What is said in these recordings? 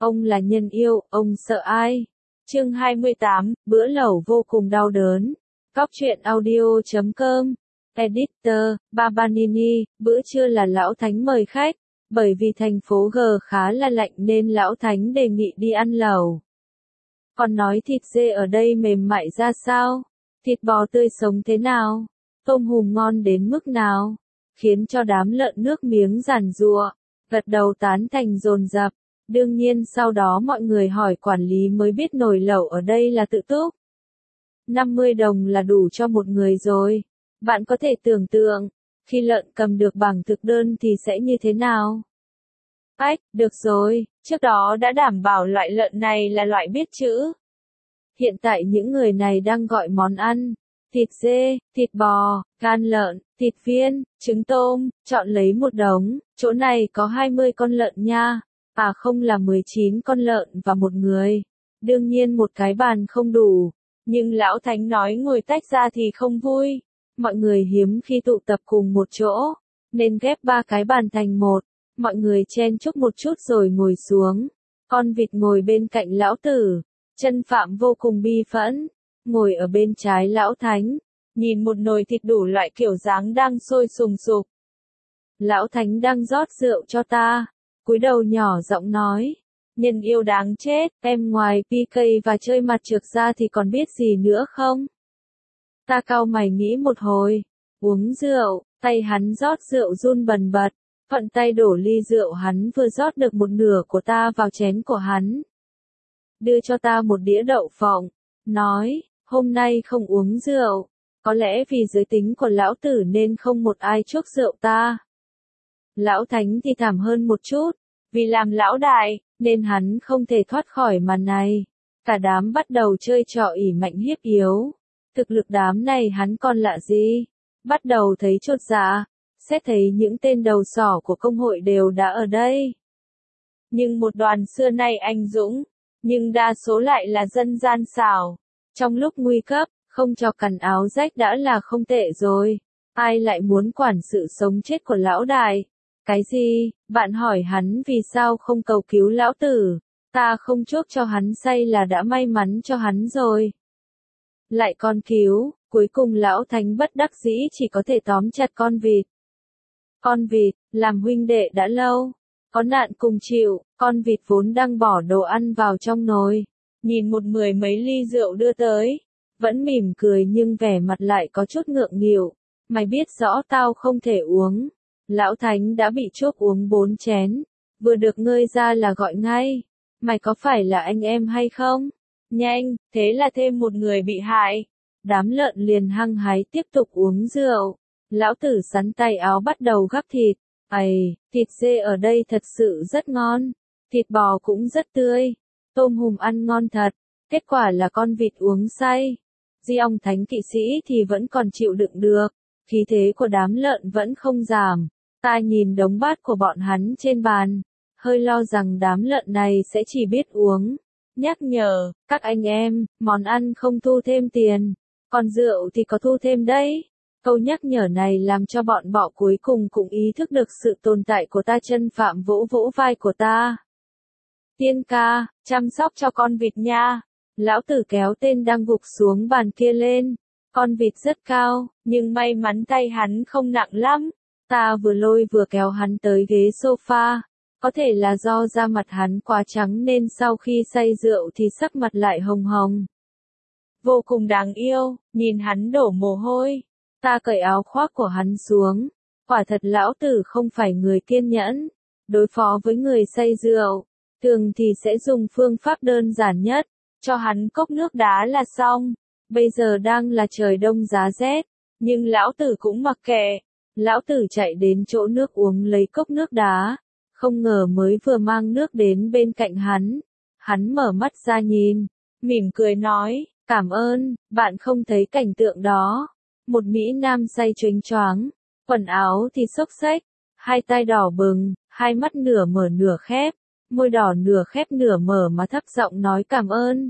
Ông là nhân yêu, ông sợ ai? Chương 28, bữa lẩu vô cùng đau đớn. Cóc truyện audio.com. Editor, Babanini, bữa trưa là Lão Thánh mời khách. Bởi vì thành phố G khá là lạnh nên Lão Thánh đề nghị đi ăn lẩu. Còn nói thịt dê ở đây mềm mại ra sao? Thịt bò tươi sống thế nào? Tôm hùm ngon đến mức nào? Khiến cho đám lợn nước miếng giàn giụa, gật đầu tán thành dồn dập. Đương nhiên sau đó mọi người hỏi quản lý mới biết nồi lẩu ở đây là tự túc. 50 đồng là đủ cho một người rồi. Bạn có thể tưởng tượng, khi lợn cầm được bảng thực đơn thì sẽ như thế nào? Ách, được rồi, trước đó đã đảm bảo loại lợn này là loại biết chữ. Hiện tại những người này đang gọi món ăn. Thịt dê, thịt bò, gan lợn, thịt viên, trứng tôm, chọn lấy một đống, chỗ này có 20 con lợn nha. À không là 19 con lợn và một người. Đương nhiên một cái bàn không đủ. Nhưng Lão Thánh nói ngồi tách ra thì không vui. Mọi người hiếm khi tụ tập cùng một chỗ. Nên ghép 3 cái bàn thành một. Mọi người chen chúc một chút rồi ngồi xuống. Con vịt ngồi bên cạnh Lão Tử. Chân Phạm vô cùng bi phẫn. Ngồi ở bên trái Lão Thánh. Nhìn một nồi thịt đủ loại kiểu dáng đang sôi sùng sục. Lão Thánh đang rót rượu cho ta. Cúi đầu nhỏ giọng nói, nhân yêu đáng chết, em ngoài PK và chơi mặt trược ra thì còn biết gì nữa không? Ta cau mày nghĩ một hồi, uống rượu, tay hắn rót rượu run bần bật, thuận tay đổ ly rượu hắn vừa rót được một nửa của ta vào chén của hắn. Đưa cho ta một đĩa đậu phộng, nói, hôm nay không uống rượu, có lẽ vì giới tính của lão tử nên không một ai chuốc rượu ta. Lão Thánh thì thảm hơn một chút, vì làm lão đại, nên hắn không thể thoát khỏi màn này. Cả đám bắt đầu chơi trò ỷ mạnh hiếp yếu. Thực lực đám này hắn còn lạ gì? Bắt đầu thấy chột dạ, xét thấy những tên đầu sỏ của công hội đều đã ở đây. Nhưng một đoàn xưa nay anh dũng, nhưng đa số lại là dân gian xảo. Trong lúc nguy cấp, không cho cằn áo rách đã là không tệ rồi. Ai lại muốn quản sự sống chết của lão đại? Cái gì? Bạn hỏi hắn vì sao không cầu cứu lão tử. Ta không chuốc cho hắn say là đã may mắn cho hắn rồi. Lại con cứu, cuối cùng Lão Thánh bất đắc dĩ chỉ có thể tóm chặt con vịt. Con vịt, làm huynh đệ đã lâu. Có nạn cùng chịu, con vịt vốn đang bỏ đồ ăn vào trong nồi. Nhìn một mười mấy ly rượu đưa tới. Vẫn mỉm cười nhưng vẻ mặt lại có chút ngượng nghịu. Mày biết rõ tao không thể uống. Lão Thánh đã bị chuốc uống 4 chén, vừa được ngơi ra là gọi ngay, mày có phải là anh em hay không? Nhanh, thế là thêm một người bị hại. Đám lợn liền hăng hái tiếp tục uống rượu. Lão Tử sắn tay áo bắt đầu gắp thịt. Thịt dê ở đây thật sự rất ngon, thịt bò cũng rất tươi, tôm hùm ăn ngon thật, kết quả là con vịt uống say. Ông Thánh kỵ sĩ thì vẫn còn chịu đựng được, khí thế của đám lợn vẫn không giảm. Ta nhìn đống bát của bọn hắn trên bàn, hơi lo rằng đám lợn này sẽ chỉ biết uống. Nhắc nhở, các anh em, món ăn không thu thêm tiền, còn rượu thì có thu thêm đấy. Câu nhắc nhở này làm cho bọn bọ cuối cùng cũng ý thức được sự tồn tại của ta. Chân Phạm vỗ vỗ vai của ta. Tiên ca, chăm sóc cho con vịt nha. Lão Tử kéo tên đang gục xuống bàn kia lên. Con vịt rất cao, nhưng may mắn tay hắn không nặng lắm. Ta vừa lôi vừa kéo hắn tới ghế sofa. Có thể là do da mặt hắn quá trắng nên sau khi say rượu thì sắc mặt lại hồng hồng. Vô cùng đáng yêu, nhìn hắn đổ mồ hôi. Ta cởi áo khoác của hắn xuống. Quả thật lão tử không phải người kiên nhẫn. Đối phó với người say rượu, thường thì sẽ dùng phương pháp đơn giản nhất. Cho hắn cốc nước đá là xong. Bây giờ đang là trời đông giá rét. Nhưng lão tử cũng mặc kệ. Lão tử chạy đến chỗ nước uống lấy cốc nước đá. Không ngờ mới vừa mang nước đến bên cạnh hắn. Hắn mở mắt ra nhìn. Mỉm cười nói, cảm ơn, bạn không thấy cảnh tượng đó. Một Mỹ Nam say choáng choáng. Quần áo thì xốc xếch. Hai tay đỏ bừng, hai mắt nửa mở nửa khép. Môi đỏ nửa khép nửa mở mà thấp giọng nói cảm ơn.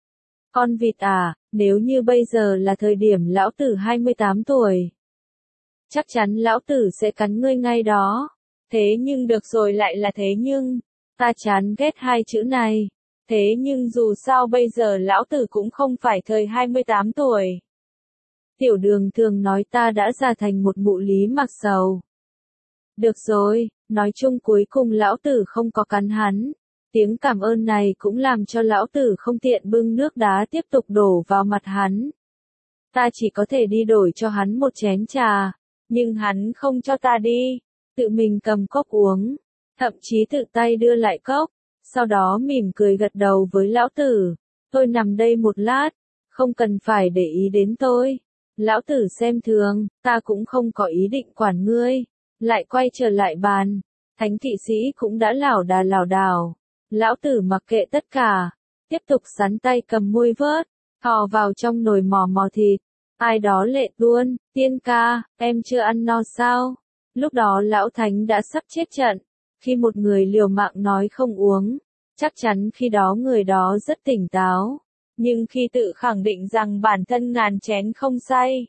Con vịt à, nếu như bây giờ là thời điểm lão tử 28 tuổi. Chắc chắn lão tử sẽ cắn ngươi ngay đó. Thế nhưng được rồi lại là thế nhưng. Ta chán ghét hai chữ này. Thế nhưng dù sao bây giờ lão tử cũng không phải thời 28 tuổi. Tiểu Đường thường nói ta đã già thành một mụ lý mặc sầu. Được rồi, nói chung cuối cùng lão tử không có cắn hắn. Tiếng cảm ơn này cũng làm cho lão tử không tiện bưng nước đá tiếp tục đổ vào mặt hắn. Ta chỉ có thể đi đổi cho hắn một chén trà, nhưng hắn không cho ta đi, tự mình cầm cốc uống, thậm chí tự tay đưa lại cốc, sau đó mỉm cười gật đầu với lão tử. Tôi nằm đây một lát, không cần phải để ý đến tôi. Lão tử xem thường, ta cũng không có ý định quản ngươi. Lại quay trở lại bàn, thánh kỵ sĩ cũng đã lảo đảo. Lão tử mặc kệ tất cả, tiếp tục sắn tay cầm muôi vớt, thò vào trong nồi mò thịt. Ai đó lệ luôn, tiên ca, em chưa ăn no sao? Lúc đó lão thánh đã sắp chết trận. Khi một người liều mạng nói không uống, chắc chắn khi đó người đó rất tỉnh táo. Nhưng khi tự khẳng định rằng bản thân ngàn chén không say,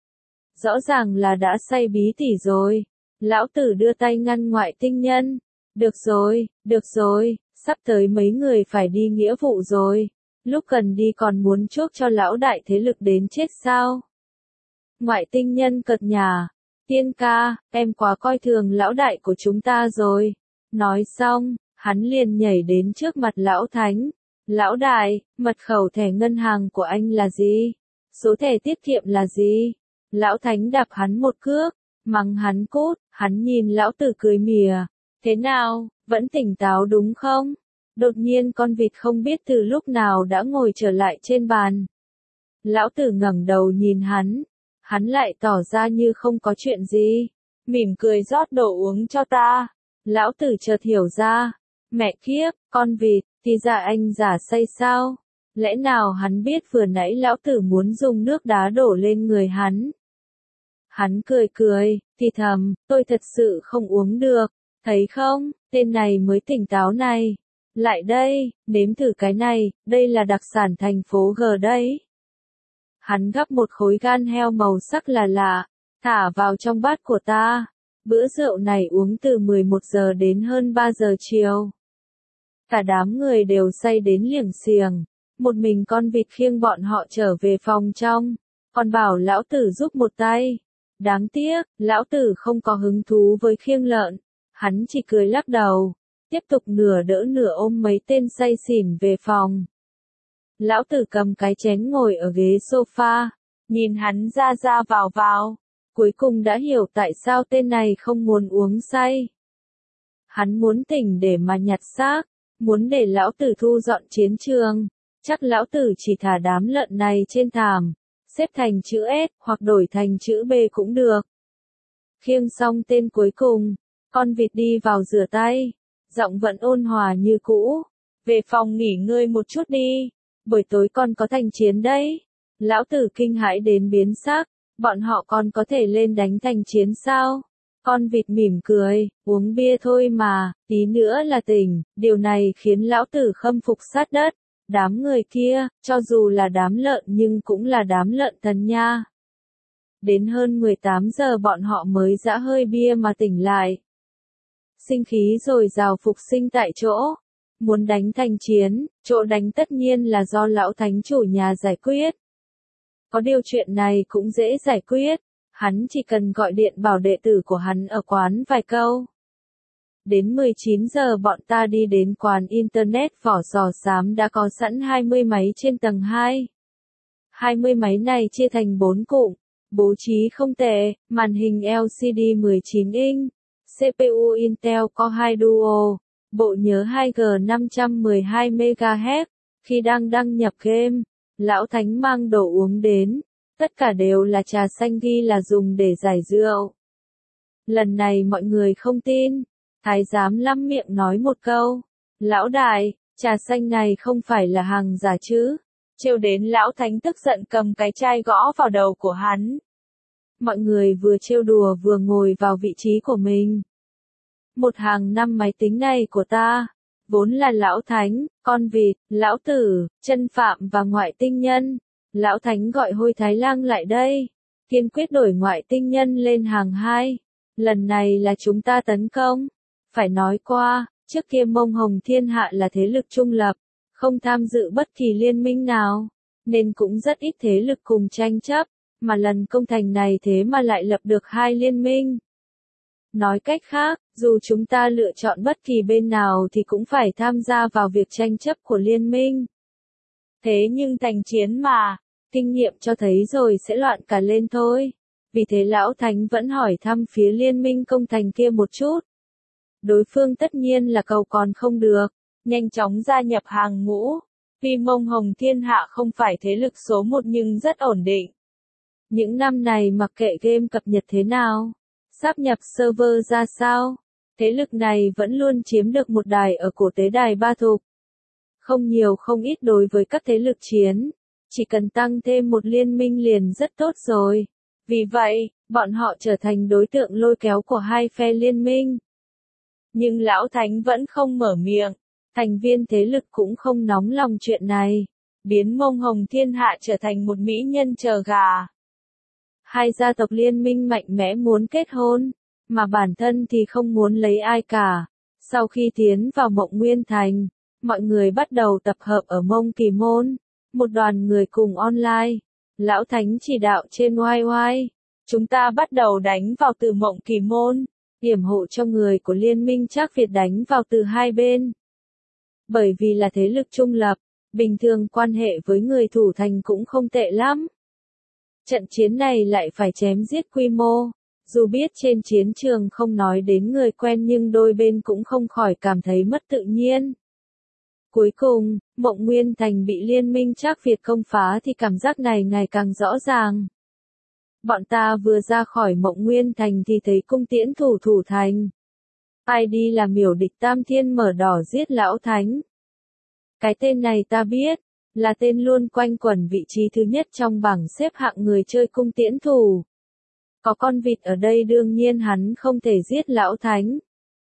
rõ ràng là đã say bí tỉ rồi. Lão tử đưa tay ngăn Ngoại Tinh Nhân. Được rồi, sắp tới mấy người phải đi nghĩa vụ rồi. Lúc cần đi còn muốn chuốc cho lão đại thế lực đến chết sao? Ngoại Tinh Nhân cợt nhả. Tiên ca, em quá coi thường lão đại của chúng ta rồi. Nói xong, hắn liền nhảy đến trước mặt lão thánh. Lão đại, mật khẩu thẻ ngân hàng của anh là gì? Số thẻ tiết kiệm là gì? Lão thánh đạp hắn một cước, mắng hắn cút, hắn nhìn lão tử cười mỉa. Thế nào, vẫn tỉnh táo đúng không? Đột nhiên con vịt không biết từ lúc nào đã ngồi trở lại trên bàn. Lão tử ngẩng đầu nhìn hắn lại tỏ ra như không có chuyện gì, mỉm cười rót đồ uống cho ta. Lão tử chợt hiểu ra, mẹ kiếp, con vịt, thì ra anh giả say sao? Lẽ nào hắn biết vừa nãy lão tử muốn dùng nước đá đổ lên người hắn? Hắn cười, thì thầm, tôi thật sự không uống được, thấy không, tên này mới tỉnh táo này. Lại đây, nếm thử cái này, đây là đặc sản thành phố G đấy. Hắn gắp một khối gan heo màu sắc là lạ, thả vào trong bát của ta. Bữa rượu này uống từ 11 giờ đến hơn 3 giờ chiều. Cả đám người đều say đến liềng xiềng. Một mình con vịt khiêng bọn họ trở về phòng trong, còn bảo lão tử giúp một tay. Đáng tiếc, lão tử không có hứng thú với khiêng lợn. Hắn chỉ cười lắc đầu, tiếp tục nửa đỡ nửa ôm mấy tên say xỉn về phòng. Lão tử cầm cái chén ngồi ở ghế sofa, nhìn hắn ra vào. Cuối cùng đã hiểu tại sao tên này không muốn uống say. Hắn muốn tỉnh để mà nhặt xác, muốn để lão tử thu dọn chiến trường. Chắc lão tử chỉ thả đám lợn này trên thảm, xếp thành chữ S hoặc đổi thành chữ B cũng được. Khiêng xong tên cuối cùng, con vịt đi vào rửa tay, giọng vẫn ôn hòa như cũ. Về phòng nghỉ ngơi một chút đi, buổi tối con có thành chiến đấy. Lão tử kinh hãi đến biến sắc, bọn họ còn có thể lên đánh thành chiến sao? Con vịt mỉm cười, uống bia thôi mà, tí nữa là tỉnh. Điều này khiến lão tử khâm phục sát đất. Đám người kia, cho dù là đám lợn nhưng cũng là đám lợn thần nha. Đến hơn 18 giờ bọn họ mới giã hơi bia mà tỉnh lại. Sinh khí rồi rào phục sinh tại chỗ. Muốn đánh thành chiến, chỗ đánh tất nhiên là do lão thánh chủ nhà giải quyết. Có điều chuyện này cũng dễ giải quyết, hắn chỉ cần gọi điện bảo đệ tử của hắn ở quán vài câu. Đến 19 giờ bọn ta đi đến quán Internet Vỏ Sò Xám đã có sẵn 20 máy trên tầng 2. 20 máy này chia thành 4 cụm, bố trí không tệ, màn hình LCD 19 inch, CPU Intel Core 2 Duo, bộ nhớ 2G 512 MHz. Khi đang đăng nhập game, lão thánh mang đồ uống đến, tất cả đều là trà xanh ghi là dùng để giải rượu. Lần này mọi người không tin, thái giám lăm miệng nói một câu, lão đại, trà xanh này không phải là hàng giả chứ? Trêu đến lão thánh tức giận cầm cái chai gõ vào đầu của hắn. Mọi người vừa trêu đùa vừa ngồi vào vị trí của mình. Một hàng năm máy tính này của ta, vốn là lão thánh, con vịt, lão tử, chân phạm và Ngoại Tinh Nhân. Lão thánh gọi Hôi Thái Lang lại đây, kiên quyết đổi Ngoại Tinh Nhân lên hàng 2. Lần này là chúng ta tấn công. Phải nói qua, Trước kia Mông Hồng Thiên Hạ là thế lực trung lập, không tham dự bất kỳ liên minh nào, nên cũng rất ít thế lực cùng tranh chấp, mà lần công thành này thế mà lại lập được hai liên minh. Nói cách khác, dù chúng ta lựa chọn bất kỳ bên nào thì cũng phải tham gia vào việc tranh chấp của liên minh. Thế nhưng thành chiến mà, kinh nghiệm cho thấy rồi sẽ loạn cả lên thôi. Vì thế Lão Thánh vẫn hỏi thăm phía liên minh công thành kia một chút. Đối phương tất nhiên là cầu còn không được, nhanh chóng gia nhập hàng ngũ. Vì Mông Hồng Thiên Hạ không phải thế lực số một nhưng rất ổn định. Những năm này mặc kệ game cập nhật thế nào, sáp nhập server ra sao, thế lực này vẫn luôn chiếm được một đài ở cổ tế đài Ba Thục. Không nhiều không ít đối với các thế lực chiến, chỉ cần tăng thêm một liên minh liền rất tốt rồi. Vì vậy, bọn họ trở thành đối tượng lôi kéo của hai phe liên minh. Nhưng Lão Thánh vẫn không mở miệng, thành viên thế lực cũng không nóng lòng chuyện này, biến Mông Hồng Thiên Hạ trở thành một mỹ nhân chờ gà. Hai gia tộc liên minh mạnh mẽ muốn kết hôn, mà bản thân thì không muốn lấy ai cả. Sau khi tiến vào Mộng Nguyên Thành, mọi người bắt đầu tập hợp ở Mông Kỳ Môn, một đoàn người cùng online. Lão Thánh chỉ đạo trên YY, chúng ta bắt đầu đánh vào từ Mộng Kỳ Môn, yểm hộ cho người của liên minh Trác Việt đánh vào từ hai bên. Bởi vì là thế lực trung lập, bình thường quan hệ với người thủ thành cũng không tệ lắm. Trận chiến này lại phải chém giết quy mô, dù biết trên chiến trường không nói đến người quen nhưng đôi bên cũng không khỏi cảm thấy mất tự nhiên. Cuối cùng, Mộng Nguyên Thành bị liên minh Trác Việt công phá thì cảm giác này ngày càng rõ ràng. Bọn ta vừa ra khỏi Mộng Nguyên Thành thì thấy cung tiễn thủ thành. Ai đi là miểu địch Tam Thiên mở đỏ giết Lão Thánh. Cái tên này ta biết, là tên luôn quanh quẩn vị trí thứ nhất trong bảng xếp hạng người chơi cung tiễn thủ. Có con vịt ở đây đương nhiên hắn không thể giết Lão Thánh.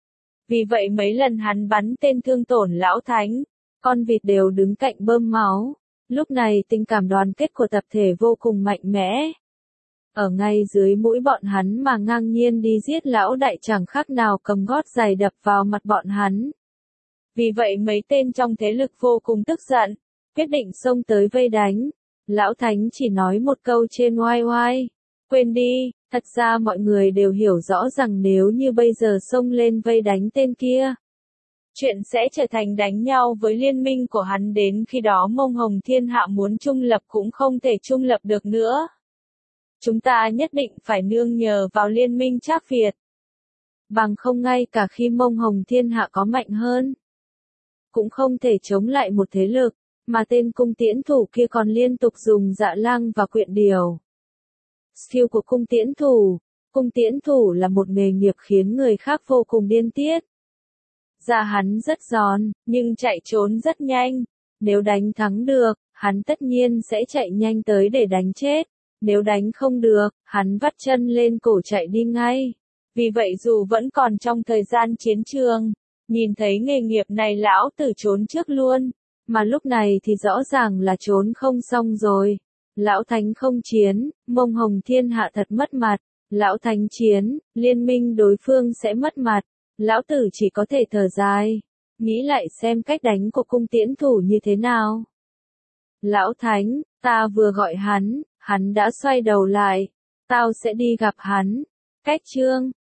Vì vậy mấy lần hắn bắn tên thương tổn Lão Thánh, con vịt đều đứng cạnh bơm máu. Lúc này tình cảm đoàn kết của tập thể vô cùng mạnh mẽ. Ở ngay dưới mũi bọn hắn mà ngang nhiên đi giết Lão Đại chẳng khác nào cầm gót giày đập vào mặt bọn hắn. Vì vậy mấy tên trong thế lực vô cùng tức giận, quyết định xông tới vây đánh. Lão Thánh chỉ nói một câu trên YY, quên đi, thật ra mọi người đều hiểu rõ rằng nếu như bây giờ xông lên vây đánh tên kia, chuyện sẽ trở thành đánh nhau với liên minh của hắn, đến khi đó Mông Hồng Thiên Hạ muốn trung lập cũng không thể trung lập được nữa. Chúng ta nhất định phải nương nhờ vào liên minh Trác Việt. Bằng không ngay cả khi Mông Hồng Thiên Hạ có mạnh hơn, cũng không thể chống lại một thế lực, mà tên cung tiễn thủ kia còn liên tục dùng Dạ Lang và Quyện Điều. Skill của cung tiễn thủ là một nghề nghiệp khiến người khác vô cùng điên tiết. Dạ hắn rất giòn, nhưng chạy trốn rất nhanh. Nếu đánh thắng được, hắn tất nhiên sẽ chạy nhanh tới để đánh chết. Nếu đánh không được, hắn vắt chân lên cổ chạy đi ngay. Vì vậy dù vẫn còn trong thời gian chiến trường, nhìn thấy nghề nghiệp này lão tử trốn trước luôn. Mà lúc này thì rõ ràng là trốn không xong rồi. Lão Thánh không chiến, Mông Hồng Thiên Hạ thật mất mặt. Lão Thánh chiến, liên minh đối phương sẽ mất mặt. Lão tử chỉ có thể thở dài, nghĩ lại xem cách đánh của cung tiễn thủ như thế nào. Lão Thánh, ta vừa gọi hắn đã xoay đầu lại. Tao sẽ đi gặp hắn. Cách chương